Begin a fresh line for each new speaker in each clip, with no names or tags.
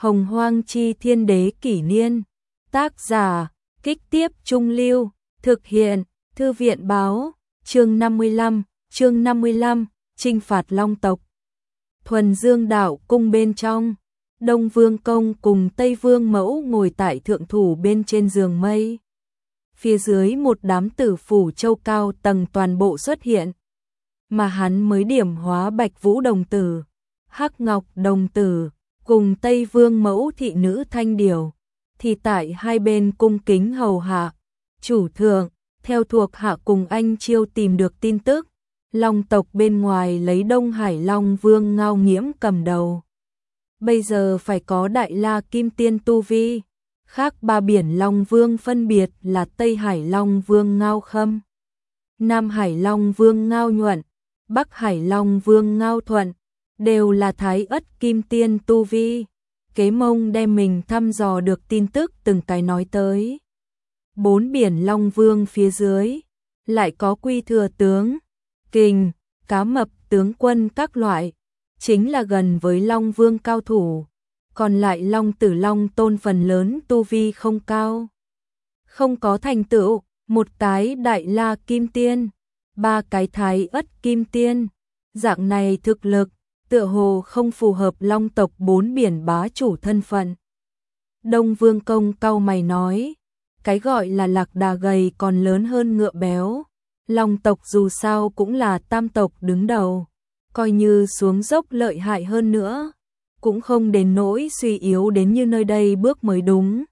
Hồng Hoang Chi Thiên Đế Kỷ Niên. Tác giả, Kích Tiếp Trung Lưu. Thực hiện, Thư viện Báo. Chương 55, Chinh phạt Long tộc. Thuần Dương Đạo Cung bên trong, Đông Vương Công cùng Tây Vương Mẫu ngồi tại thượng thủ bên trên giường mây. Phía dưới một đám tử phủ châu cao tầng toàn bộ xuất hiện. Mà hắn mới điểm hóa Bạch Vũ đồng tử, Hắc Ngọc đồng tử, cùng Tây Vương Mẫu thị nữ Thanh Điều, thì tại hai bên cung kính hầu hạ. Chủ thượng, theo thuộc hạ cùng anh Chiêu tìm được tin tức, Long tộc bên ngoài lấy Đông Hải Long Vương Ngao Nghiễm cầm đầu. Bây giờ phải có Đại La Kim Tiên tu vi, khác ba biển Long Vương phân biệt là Tây Hải Long Vương Ngao Khâm, Nam Hải Long Vương Ngao Nhuận, Bắc Hải Long Vương Ngao Thuận, đều là Thái Ất Kim Tiên tu vi. Kế Mông đem mình thăm dò được tin tức từng cái nói tới. Bốn biển Long Vương phía dưới, lại có Quy Thừa tướng, Kình, Cá Mập tướng quân các loại, chính là gần với Long Vương cao thủ. Còn lại Long Tử Long Tôn phần lớn tu vi không cao, không có thành tựu, một cái Đại La Kim Tiên, ba cái Thái Ất Kim Tiên. Dạng này thực lực, tựa hồ không phù hợp Long tộc bốn biển bá chủ thân phận. Đông Vương Công cau mày nói, cái gọi là lạc đà gầy còn lớn hơn ngựa béo. Long tộc dù sao cũng là tam tộc đứng đầu, coi như xuống dốc lợi hại hơn nữa, cũng không đến nỗi suy yếu đến như nơi đây bước mới đúng.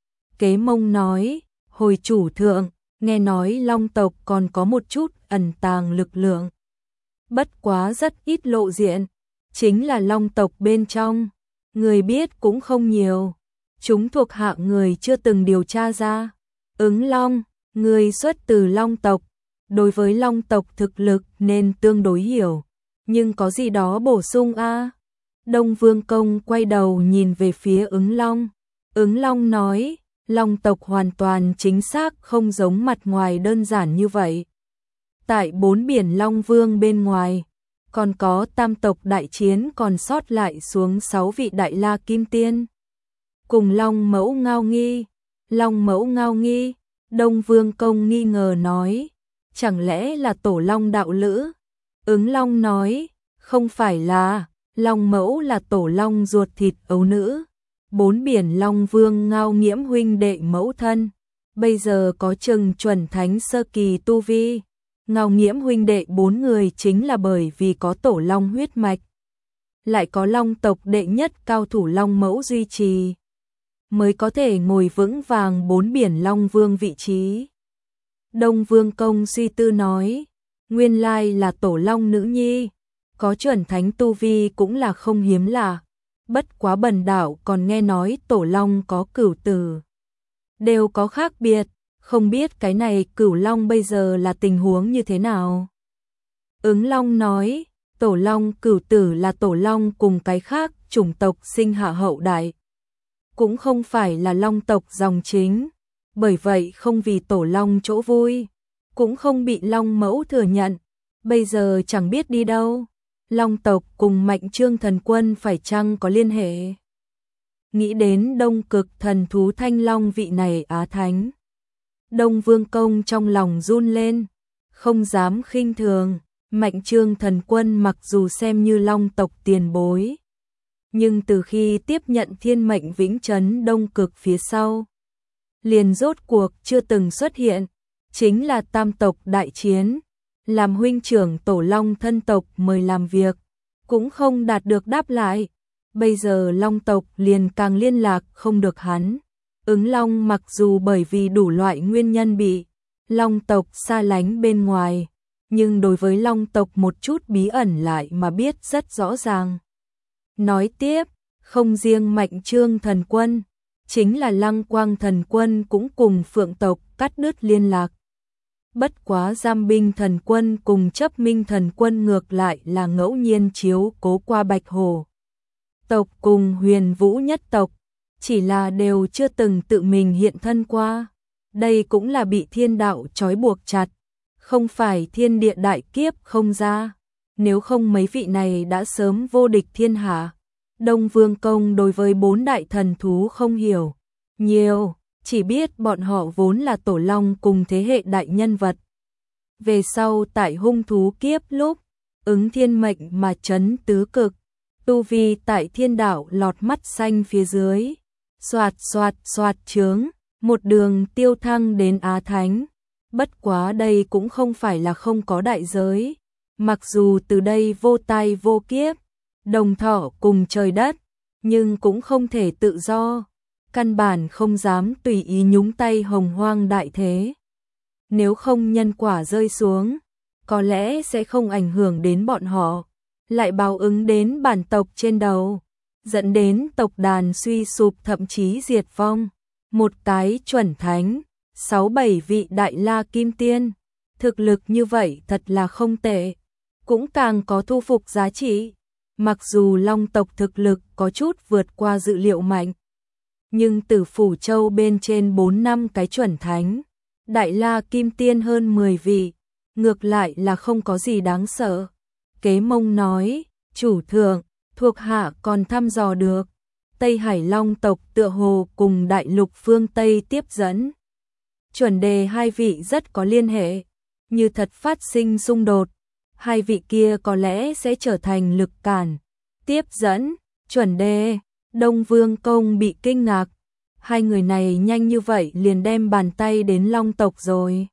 Kế Mông nói, hồi chủ thượng, nghe nói Long tộc còn có một chút ẩn tàng lực lượng, bất quá rất ít lộ diện, chính là Long tộc bên trong, người biết cũng không nhiều, chúng thuộc hạ người chưa từng điều tra ra. Ứng Long, người xuất từ Long tộc, đối với Long tộc thực lực nên tương đối hiểu, nhưng có gì đó bổ sung a? Đông Vương Công quay đầu nhìn về phía Ứng Long. Ứng Long nói, Long tộc hoàn toàn chính xác không giống mặt ngoài đơn giản như vậy. Tại bốn biển Long Vương bên ngoài, còn có tam tộc đại chiến còn sót lại xuống 6 vị Đại La Kim Tiên. Cùng Long Mẫu Ngao Nghi. Long Mẫu Ngao Nghi, Đông Vương Công nghi ngờ nói, chẳng lẽ là Tổ Long đạo lữ? Ứng Long nói, không phải là, Long Mẫu là Tổ Long ruột thịt ấu nữ, bốn biển Long Vương Ngao Nghiễm huynh đệ mẫu thân, bây giờ có chừng chuẩn thánh sơ kỳ tu vi. Ngao Nghiễm huynh đệ 4 người chính là bởi vì có Tổ Long huyết mạch, lại có Long tộc đệ nhất cao thủ Long Mẫu duy trì, mới có thể ngồi vững vàng bốn biển Long Vương vị trí. Đông Vương Công suy tư nói, nguyên lai là Tổ Long nữ nhi, có chuẩn thánh tu vi cũng là không hiếm lạ, bất quá bần đạo còn nghe nói Tổ Long có cửu tử, đều có khác biệt, không biết cái này Cửu Long bây giờ là tình huống như thế nào. Ứng Long nói, Tổ Long cửu tử là Tổ Long cùng cái khác chủng tộc sinh hạ hậu đại, cũng không phải là Long tộc dòng chính, bởi vậy không vì Tổ Long chỗ vui, cũng không bị Long Mẫu thừa nhận, bây giờ chẳng biết đi đâu. Long tộc cùng Mạnh Trương thần quân phải chăng có liên hệ? Nghĩ đến Đông Cực thần thú Thanh Long vị này á thánh, Đông Vương Công trong lòng run lên, không dám khinh thường. Mạnh Trương thần quân mặc dù xem như Long tộc tiền bối, nhưng từ khi tiếp nhận thiên mệnh vĩnh trấn Đông Cực phía sau, liền rốt cuộc chưa từng xuất hiện, chính là tam tộc đại chiến, làm huynh trưởng Tổ Long thân tộc mời làm việc, cũng không đạt được đáp lại, bây giờ Long tộc liền càng liên lạc không được hắn. Ứng Long mặc dù bởi vì đủ loại nguyên nhân bị Long tộc xa lánh bên ngoài, nhưng đối với Long tộc một chút bí ẩn lại mà biết rất rõ ràng. Nói tiếp, không riêng Mạnh Trương thần quân, chính là Lăng Quang thần quân cũng cùng Phượng tộc cắt đứt liên lạc. Bất quá Giam Binh thần quân cùng Chấp Minh thần quân ngược lại là ngẫu nhiên chiếu cố qua Bạch Hổ tộc cùng Huyền Vũ nhất tộc, chỉ là đều chưa từng tự mình hiện thân qua. Đây cũng là bị thiên đạo trói buộc chặt, không phải thiên địa đại kiếp không ra, nếu không mấy vị này đã sớm vô địch thiên hạ. Đông Vương Công đối với 4 đại thần thú không hiểu nhiều, chỉ biết bọn họ vốn là tổ long cùng thế hệ đại nhân vật. Về sau tại hung thú kiếp lúc, ứng thiên mệnh mà chấn tứ cực, tu vi tại thiên đạo lọt mắt xanh phía dưới, xoạt xoạt xoạt chướng, một đường tiêu thăng đến Á Thánh. Bất quá đây cũng không phải là không có đại giới, mặc dù từ đây vô tai vô kiếp, đồng thọ cùng trời đất, nhưng cũng không thể tự do, căn bản không dám tùy ý nhúng tay hồng hoang đại thế. Nếu không nhân quả rơi xuống, có lẽ sẽ không ảnh hưởng đến bọn họ, lại báo ứng đến bản tộc trên đầu, dẫn đến tộc đàn suy sụp thậm chí diệt vong. Một cái chuẩn thánh, 6-7 vị đại la kim tiên, thực lực như vậy thật là không tệ, cũng càng có thu phục giá trị. Mặc dù long tộc thực lực có chút vượt qua dự liệu mạnh, nhưng Tử Phủ Châu bên trên 4-5 cái chuẩn thánh, đại la kim tiên hơn 10 vị, ngược lại là không có gì đáng sợ. Kế Mông nói, chủ thượng, thuộc hạ còn thăm dò được, Tây Hải Long tộc tựa hồ cùng đại lục phương Tây tiếp dẫn. Chuẩn đề hai vị rất có liên hệ, như thật phát sinh xung đột, hai vị kia có lẽ sẽ trở thành lực cản, tiếp dẫn. Chuẩn đề, Đông Vương Công bị kinh ngạc, hai người này nhanh như vậy liền đem bàn tay đến Long tộc rồi.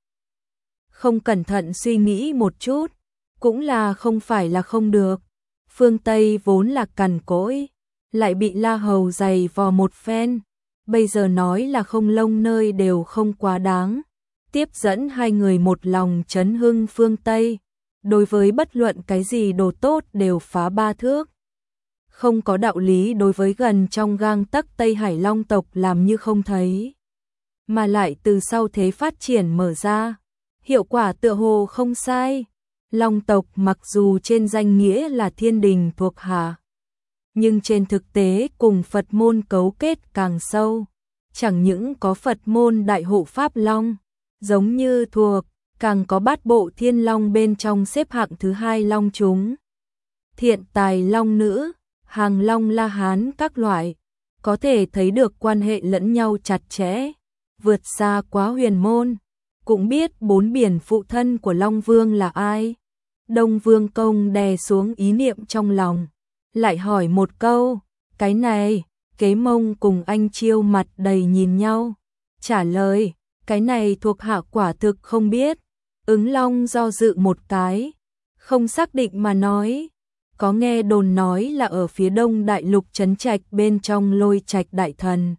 Không cẩn thận suy nghĩ một chút, cũng là không phải là không được, phương Tây vốn là cằn cỗi, lại bị La Hầu giày vò một phen, bây giờ nói là không lông nơi đều không quá đáng. Tiếp dẫn hai người một lòng chấn hưng phương Tây, đối với bất luận cái gì đồ tốt đều phá ba thước. Không có đạo lý đối với gần trong gang tấc Tây Hải Long tộc làm như không thấy, mà lại từ sau thế phát triển mở ra, hiệu quả tựa hồ không sai. Long tộc mặc dù trên danh nghĩa là thiên đình thuộc hạ, nhưng trên thực tế cùng Phật môn cấu kết càng sâu, chẳng những có Phật môn đại hộ Pháp Long, giống như thuộc, càng có bát bộ thiên long bên trong xếp hạng thứ 2 long chúng. Thiện tài long nữ, hàng long la hán các loại, có thể thấy được quan hệ lẫn nhau chặt chẽ, vượt xa quá huyền môn. Cũng biết 4 biển phụ thân của Long Vương là ai. Đông Vương Công đè xuống ý niệm trong lòng, lại hỏi một câu, cái này. Kế Mông cùng anh Chiêu mặt đầy nhìn nhau, trả lời, cái này thuộc hạ quả thực không biết. Ứng Long do dự một cái, không xác định mà nói, có nghe đồn nói là ở phía đông đại lục trấn trạch bên trong Lôi Trạch đại thần.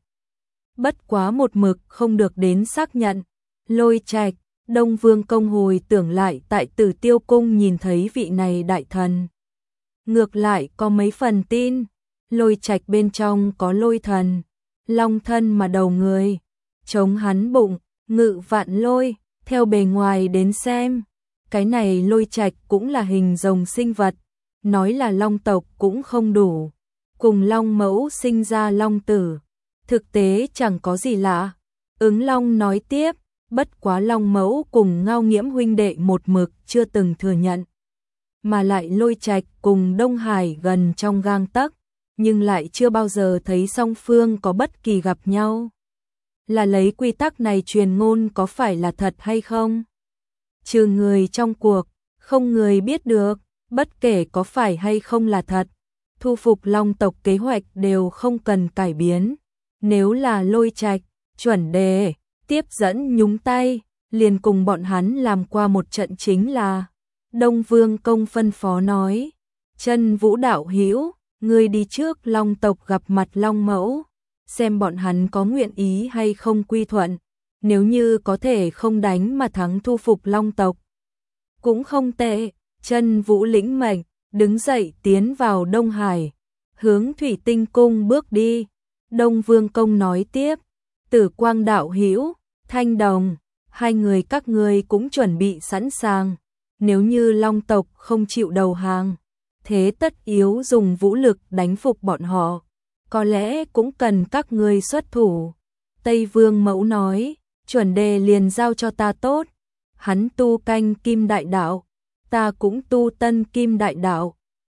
Bất quá một mực không được đến xác nhận. Lôi Trạch, Đông Vương Công hồi tưởng lại tại Tử Tiêu Cung nhìn thấy vị này đại thần. Ngược lại có mấy phần tin, Lôi Trạch bên trong có lôi thần, long thân mà đầu người, chống hắn bụng, ngự vạn lôi, theo bề ngoài đến xem, cái này Lôi Trạch cũng là hình rồng sinh vật, nói là long tộc cũng không đủ, cùng long mẫu sinh ra long tử, thực tế chẳng có gì lạ. Ứng Long nói tiếp, bất quá long mẫu cùng Ngao Nghiễm huynh đệ một mực chưa từng thừa nhận, mà lại Lôi Trạch cùng Đông Hải gần trong gang tấc, nhưng lại chưa bao giờ thấy song phương có bất kỳ gặp nhau. Là lấy quy tắc này truyền ngôn có phải là thật hay không? Trừ người trong cuộc, không người biết được, bất kể có phải hay không là thật, thu phục long tộc kế hoạch đều không cần cải biến. Nếu là Lôi Trạch, Chuẩn Đề, tiếp dẫn nhúng tay, liền cùng bọn hắn làm qua một trận chính là. Đông Vương Công phân phó nói, Chân Vũ đạo hữu, ngươi đi trước long tộc gặp mặt long mẫu, xem bọn hắn có nguyện ý hay không quy thuận, nếu như có thể không đánh mà thắng thu phục long tộc. Cũng không tệ. Chân Vũ lĩnh mệnh, đứng dậy tiến vào Đông Hải, hướng Thủy Tinh Cung bước đi. Đông Vương Công nói tiếp, Tử Quang đạo hữu, Thanh Đồng, hai người các ngươi cũng chuẩn bị sẵn sàng, nếu như long tộc không chịu đầu hàng, thế tất yếu dùng vũ lực đánh phục bọn họ, có lẽ cũng cần các ngươi xuất thủ. Tây Vương Mẫu nói, Chuẩn Đề liền giao cho ta tốt, hắn tu canh kim đại đạo, ta cũng tu tân kim đại đạo,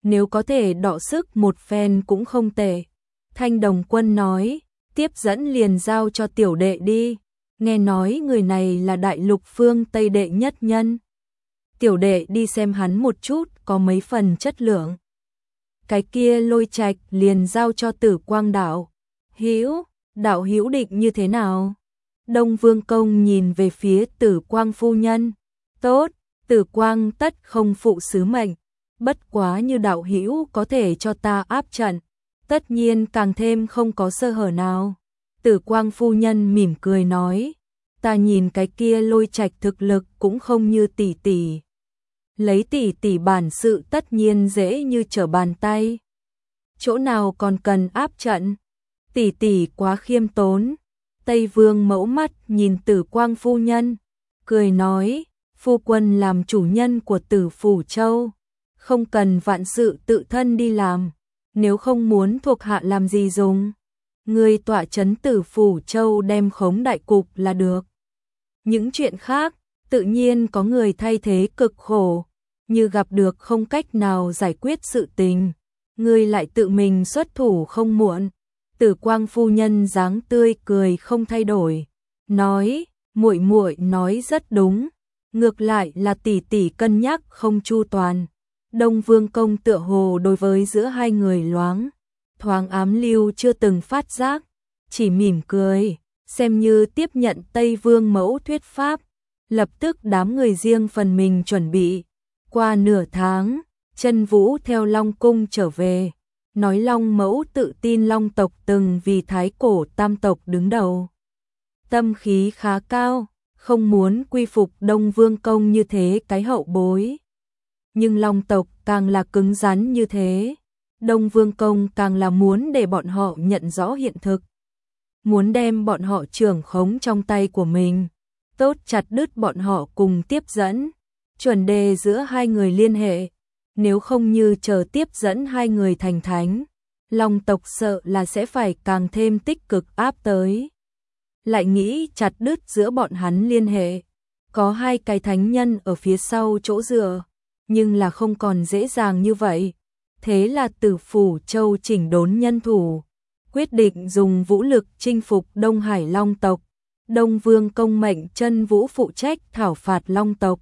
nếu có thể đọ sức một phen cũng không tệ. Thanh Đồng Quân nói, tiếp dẫn liền giao cho tiểu đệ đi, nghe nói người này là đại lục phương Tây đệ nhất nhân. Tiểu đệ đi xem hắn một chút có mấy phần chất lượng. Cái kia Lôi Trạch liền giao cho Tử Quang đạo hữu, đạo hữu định như thế nào? Đông Vương Công nhìn về phía Tử Quang phu nhân. Tốt, Tử Quang tất không phụ sứ mệnh, bất quá như đạo hữu có thể cho ta áp trận, tất nhiên càng thêm không có sơ hở nào. Tử Quang phu nhân mỉm cười nói, ta nhìn cái kia Lôi Trạch thực lực cũng không như tỷ tỷ. Lấy tỷ tỷ bản sự tất nhiên dễ như trở bàn tay. Chỗ nào còn cần áp trận? Tỷ tỷ quá khiêm tốn. Tây Vương mẫu mắt nhìn Tử Quang phu nhân, cười nói, phu quân làm chủ nhân của Tử Phủ Châu, không cần vạn sự tự thân đi làm, nếu không muốn thuộc hạ làm gì dùng. Người tọa trấn Tử Phủ Châu đem khống đại cục là được. Những chuyện khác, tự nhiên có người thay thế cực khổ, như gặp được không cách nào giải quyết sự tình, người lại tự mình xuất thủ không muộn. Tử Quang phu nhân dáng tươi cười không thay đổi, nói, muội muội nói rất đúng, ngược lại là tỷ tỷ cân nhắc không chu toàn. Đông Vương Công tựa hồ đối với giữa hai người loáng thoáng ám lưu chưa từng phát giác, chỉ mỉm cười, xem như tiếp nhận Tây Vương mẫu thuyết pháp, lập tức đám người riêng phần mình chuẩn bị. Qua nửa tháng, Chân Vũ theo Long Cung trở về, nói Long mẫu tự tin Long tộc từng vì thái cổ tam tộc đứng đầu. Tâm khí khá cao, không muốn quy phục Đông Vương Công như thế cái hậu bối. Nhưng Long tộc càng là cứng rắn như thế, Đông Vương Công càng là muốn để bọn họ nhận rõ hiện thực. Muốn đem bọn họ trưởng khống trong tay của mình, tốt chặt đứt bọn họ cùng tiếp dẫn, chuẩn đề giữa hai người liên hệ. Nếu không như chờ tiếp dẫn hai người thành thánh, Long tộc sợ là sẽ phải càng thêm tích cực áp tới. Lại nghĩ chặt đứt giữa bọn hắn liên hệ, có hai cái thánh nhân ở phía sau chỗ dựa, nhưng là không còn dễ dàng như vậy. Thế là Tử Phủ Châu chỉnh đốn nhân thủ, quyết định dùng vũ lực chinh phục Đông Hải Long tộc. Đông Vương Công mệnh Chân Vũ phụ trách thảo phạt Long tộc.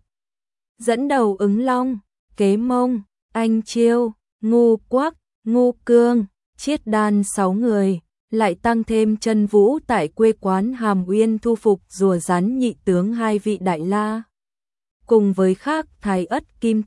Dẫn đầu Ứng Long, Kế Mông, Anh Chiêu, Ngu Quắc, Ngu Cương, Chiết Đan 6 người, lại tăng thêm Chân Vũ tại quê quán Hàm Uyên thu phục rùa rắn nhị tướng 2 vị đại la. Cùng với khác Thái Ất Kim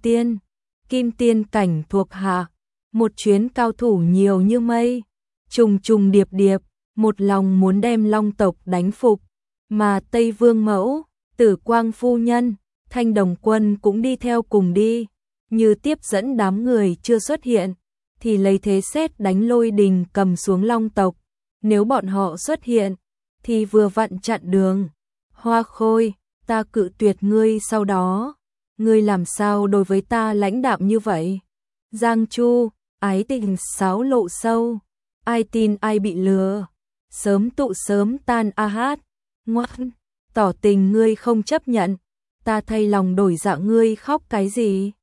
Tiên cảnh thuộc hạ, một chuyến cao thủ nhiều như mây, trùng trùng điệp điệp, một lòng muốn đem Long tộc đánh phục, mà Tây Vương mẫu, Tử Quang phu nhân, Thanh Đồng Quân cũng đi theo cùng đi. Như tiếp dẫn đám người chưa xuất hiện, thì lấy thế sét đánh Lôi Đình cầm xuống Long tộc. Nếu bọn họ xuất hiện, thì vừa vặn chặn đường. Hoa Khôi, ta cự tuyệt ngươi sau đó. Ngươi làm sao đối với ta lãnh đạm như vậy? Giang Chu, ái tình xáo lộ sâu. Ai tin ai bị lừa. Sớm tụ sớm tan a hát. Ngoan, tỏ tình ngươi không chấp nhận. Ta thay lòng đổi dạ ngươi khóc cái gì?